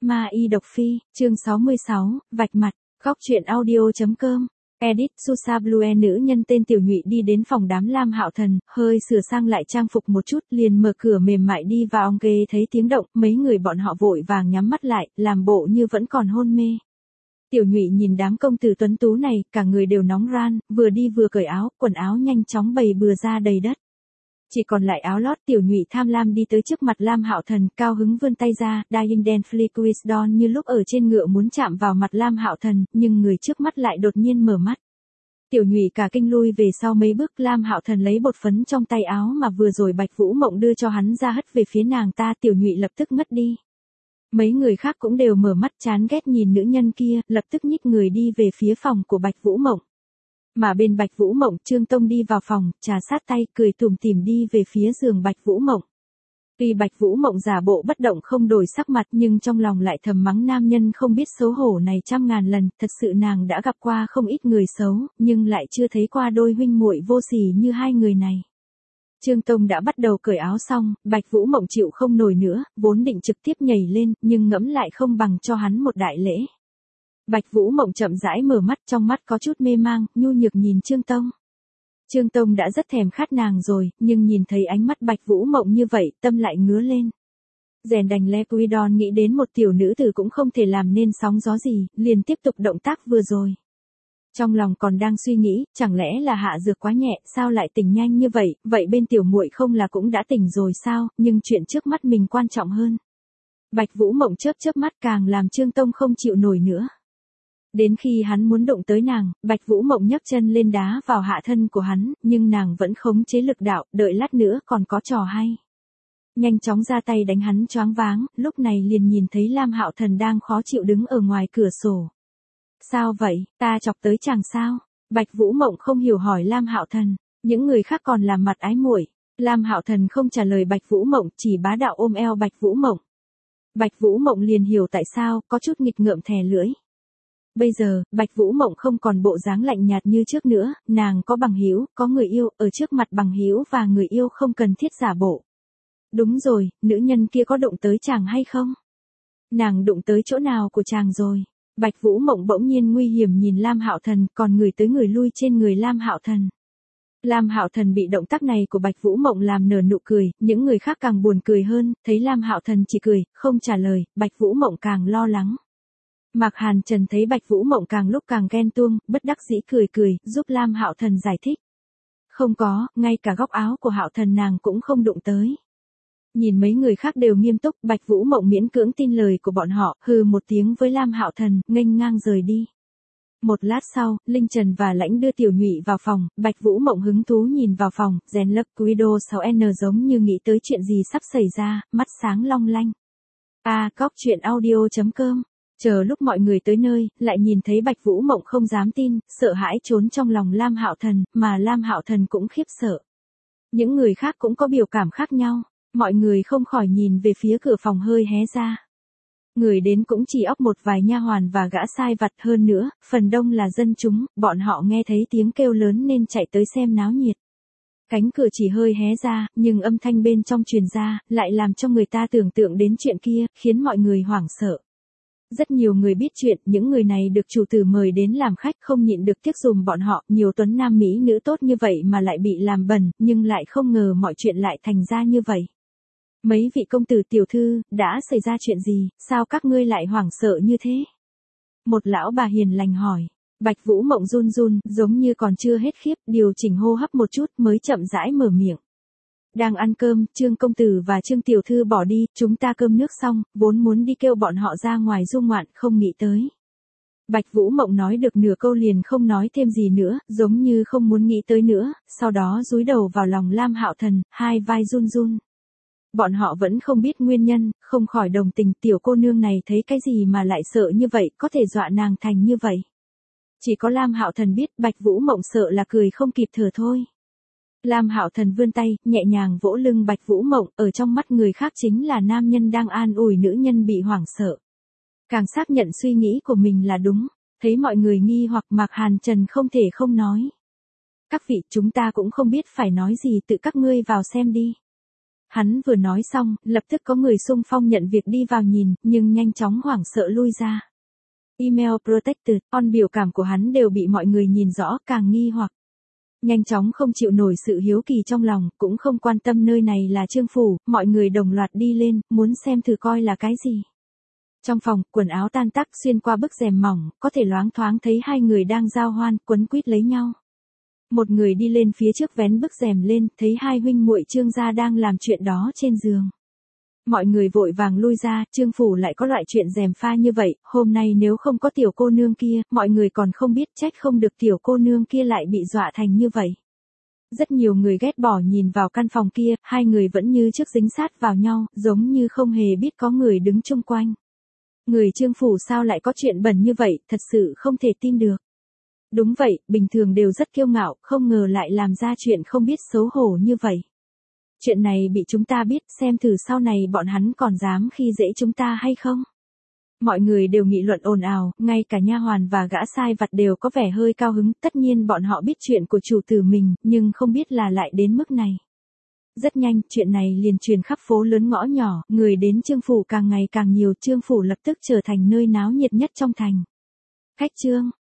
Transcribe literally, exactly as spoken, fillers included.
Ma y độc phi, chương sáu mươi sáu, vạch mặt, góc truyện audio.com. Edit Susa Blue nữ nhân tên Tiểu Nhụy đi đến phòng đám Lam Hạo Thần, hơi sửa sang lại trang phục một chút, liền mở cửa mềm mại đi vào ghế thấy tiếng động, mấy người bọn họ vội vàng nhắm mắt lại, làm bộ như vẫn còn hôn mê. Tiểu Nhụy nhìn đám công tử tuấn tú này, cả người đều nóng ran, vừa đi vừa cởi áo, quần áo nhanh chóng bày bừa ra đầy đất. Chỉ còn lại áo lót. Tiểu Nhụy tham lam đi tới trước mặt Lam Hạo Thần, cao hứng vươn tay ra, Dying Deathly Wisdom như lúc ở trên ngựa muốn chạm vào mặt Lam Hạo Thần, nhưng người trước mắt lại đột nhiên mở mắt. Tiểu Nhụy cả kinh lui về sau mấy bước, Lam Hạo Thần lấy bột phấn trong tay áo mà vừa rồi Bạch Vũ Mộng đưa cho hắn ra hất về phía nàng ta, Tiểu Nhụy lập tức ngất đi. Mấy người khác cũng đều mở mắt chán ghét nhìn nữ nhân kia, lập tức nhích người đi về phía phòng của Bạch Vũ Mộng. Mà bên Bạch Vũ Mộng, Trương Tông đi vào phòng, trà sát tay, cười tủm tỉm đi về phía giường Bạch Vũ Mộng. Tuy Bạch Vũ Mộng giả bộ bất động không đổi sắc mặt, nhưng trong lòng lại thầm mắng nam nhân không biết xấu hổ này trăm ngàn lần, thật sự nàng đã gặp qua không ít người xấu, nhưng lại chưa thấy qua đôi huynh muội vô sỉ như hai người này. Trương Tông đã bắt đầu cởi áo xong, Bạch Vũ Mộng chịu không nổi nữa, vốn định trực tiếp nhảy lên, nhưng ngẫm lại không bằng cho hắn một đại lễ. Bạch Vũ Mộng chậm rãi mở mắt, trong mắt có chút mê mang, nhu nhược nhìn Trương Tông. Trương Tông đã rất thèm khát nàng rồi, nhưng nhìn thấy ánh mắt Bạch Vũ Mộng như vậy, tâm lại ngứa lên. Rèn đành Le Quidon nghĩ đến một tiểu nữ tử cũng không thể làm nên sóng gió gì, liền tiếp tục động tác vừa rồi. Trong lòng còn đang suy nghĩ, chẳng lẽ là hạ dược quá nhẹ, sao lại tỉnh nhanh như vậy, vậy bên tiểu muội không là cũng đã tỉnh rồi sao, nhưng chuyện trước mắt mình quan trọng hơn. Bạch Vũ Mộng chớp chớp mắt càng làm Trương Tông không chịu nổi nữa. Đến khi hắn muốn đụng tới nàng, Bạch Vũ Mộng nhấc chân lên đá vào hạ thân của hắn, nhưng nàng vẫn khống chế lực đạo, đợi lát nữa còn có trò hay. Nhanh chóng ra tay đánh hắn choáng váng, lúc này liền nhìn thấy Lam Hạo Thần đang khó chịu đứng ở ngoài cửa sổ. Sao vậy, ta chọc tới chàng sao? Bạch Vũ Mộng không hiểu hỏi Lam Hạo Thần, những người khác còn làm mặt ái muội. Lam Hạo Thần không trả lời Bạch Vũ Mộng, chỉ bá đạo ôm eo Bạch Vũ Mộng. Bạch Vũ Mộng liền hiểu tại sao, có chút nghịch ngợm thè lưỡi. Bây giờ, Bạch Vũ Mộng không còn bộ dáng lạnh nhạt như trước nữa, nàng có bằng hữu, có người yêu, ở trước mặt bằng hữu và người yêu không cần thiết giả bộ. Đúng rồi, nữ nhân kia có đụng tới chàng hay không? Nàng đụng tới chỗ nào của chàng rồi? Bạch Vũ Mộng bỗng nhiên nguy hiểm nhìn Lam Hạo Thần, còn người tới người lui trên người Lam Hạo Thần. Lam Hạo Thần bị động tác này của Bạch Vũ Mộng làm nở nụ cười, những người khác càng buồn cười hơn, thấy Lam Hạo Thần chỉ cười, không trả lời, Bạch Vũ Mộng càng lo lắng. Mạc Hàn Trần thấy Bạch Vũ Mộng càng lúc càng ghen tuông, bất đắc dĩ cười cười, giúp Lam Hạo Thần giải thích. Không có, ngay cả góc áo của Hạo Thần nàng cũng không đụng tới. Nhìn mấy người khác đều nghiêm túc, Bạch Vũ Mộng miễn cưỡng tin lời của bọn họ, hừ một tiếng với Lam Hạo Thần, nghênh ngang rời đi. Một lát sau, Linh Trần và Lãnh đưa Tiểu Nhụy vào phòng, Bạch Vũ Mộng hứng thú nhìn vào phòng, rèn lấp Guido sáu N giống như nghĩ tới chuyện gì sắp xảy ra, mắt sáng long lanh. A cóc truyện audio.com. Chờ lúc mọi người tới nơi, lại nhìn thấy Bạch Vũ Mộng không dám tin, sợ hãi trốn trong lòng Lam Hạo Thần, mà Lam Hạo Thần cũng khiếp sợ. Những người khác cũng có biểu cảm khác nhau, mọi người không khỏi nhìn về phía cửa phòng hơi hé ra. Người đến cũng chỉ óc một vài nha hoàn và gã sai vặt, hơn nữa, phần đông là dân chúng, bọn họ nghe thấy tiếng kêu lớn nên chạy tới xem náo nhiệt. Cánh cửa chỉ hơi hé ra, nhưng âm thanh bên trong truyền ra, lại làm cho người ta tưởng tượng đến chuyện kia, khiến mọi người hoảng sợ. Rất nhiều người biết chuyện, những người này được chủ tử mời đến làm khách không nhịn được tiếc dùm bọn họ, nhiều tuấn nam mỹ nữ tốt như vậy mà lại bị làm bẩn, nhưng lại không ngờ mọi chuyện lại thành ra như vậy. Mấy vị công tử tiểu thư, đã xảy ra chuyện gì, sao các ngươi lại hoảng sợ như thế? Một lão bà hiền lành hỏi. Bạch Vũ Mộng run run, giống như còn chưa hết khiếp, điều chỉnh hô hấp một chút mới chậm rãi mở miệng. Đang ăn cơm, Trương công tử và Trương tiểu thư bỏ đi, chúng ta cơm nước xong, vốn muốn đi kêu bọn họ ra ngoài du ngoạn, không nghĩ tới. Bạch Vũ Mộng nói được nửa câu liền không nói thêm gì nữa, giống như không muốn nghĩ tới nữa, sau đó dúi đầu vào lòng Lam Hạo Thần, hai vai run run. Bọn họ vẫn không biết nguyên nhân, không khỏi đồng tình, tiểu cô nương này thấy cái gì mà lại sợ như vậy, có thể dọa nàng thành như vậy. Chỉ có Lam Hạo Thần biết, Bạch Vũ Mộng sợ là cười không kịp thở thôi. Lam Hạo Thần vươn tay, nhẹ nhàng vỗ lưng Bạch Vũ Mộng, ở trong mắt người khác chính là nam nhân đang an ủi nữ nhân bị hoảng sợ. Càng xác nhận suy nghĩ của mình là đúng, thấy mọi người nghi hoặc Mạc Hàn Trần không thể không nói. Các vị, chúng ta cũng không biết phải nói gì, tự các ngươi vào xem đi. Hắn vừa nói xong, lập tức có người xung phong nhận việc đi vào nhìn, nhưng nhanh chóng hoảng sợ lui ra. Email protected, on biểu cảm của hắn đều bị mọi người nhìn rõ, càng nghi hoặc. Nhanh chóng không chịu nổi sự hiếu kỳ trong lòng, cũng không quan tâm nơi này là Trương phủ, mọi người đồng loạt đi lên, muốn xem thử coi là cái gì. Trong phòng, quần áo tan tác xuyên qua bức rèm mỏng, có thể loáng thoáng thấy hai người đang giao hoan, quấn quýt lấy nhau. Một người đi lên phía trước vén bức rèm lên, thấy hai huynh muội Trương gia đang làm chuyện đó trên giường. Mọi người vội vàng lui ra, Trương phủ lại có loại chuyện rèm pha như vậy, hôm nay nếu không có tiểu cô nương kia, mọi người còn không biết, trách không được tiểu cô nương kia lại bị dọa thành như vậy. Rất nhiều người ghét bỏ nhìn vào căn phòng kia, hai người vẫn như trước dính sát vào nhau, giống như không hề biết có người đứng chung quanh. Người Trương phủ sao lại có chuyện bẩn như vậy, thật sự không thể tin được. Đúng vậy, bình thường đều rất kiêu ngạo, không ngờ lại làm ra chuyện không biết xấu hổ như vậy. Chuyện này bị chúng ta biết, xem thử sau này bọn hắn còn dám khi dễ chúng ta hay không. Mọi người đều nghị luận ồn ào, ngay cả nha hoàn và gã sai vặt đều có vẻ hơi cao hứng, tất nhiên bọn họ biết chuyện của chủ tử mình, nhưng không biết là lại đến mức này. Rất nhanh, chuyện này liền truyền khắp phố lớn ngõ nhỏ, người đến Trương phủ càng ngày càng nhiều, Trương phủ lập tức trở thành nơi náo nhiệt nhất trong thành. Khách Trương,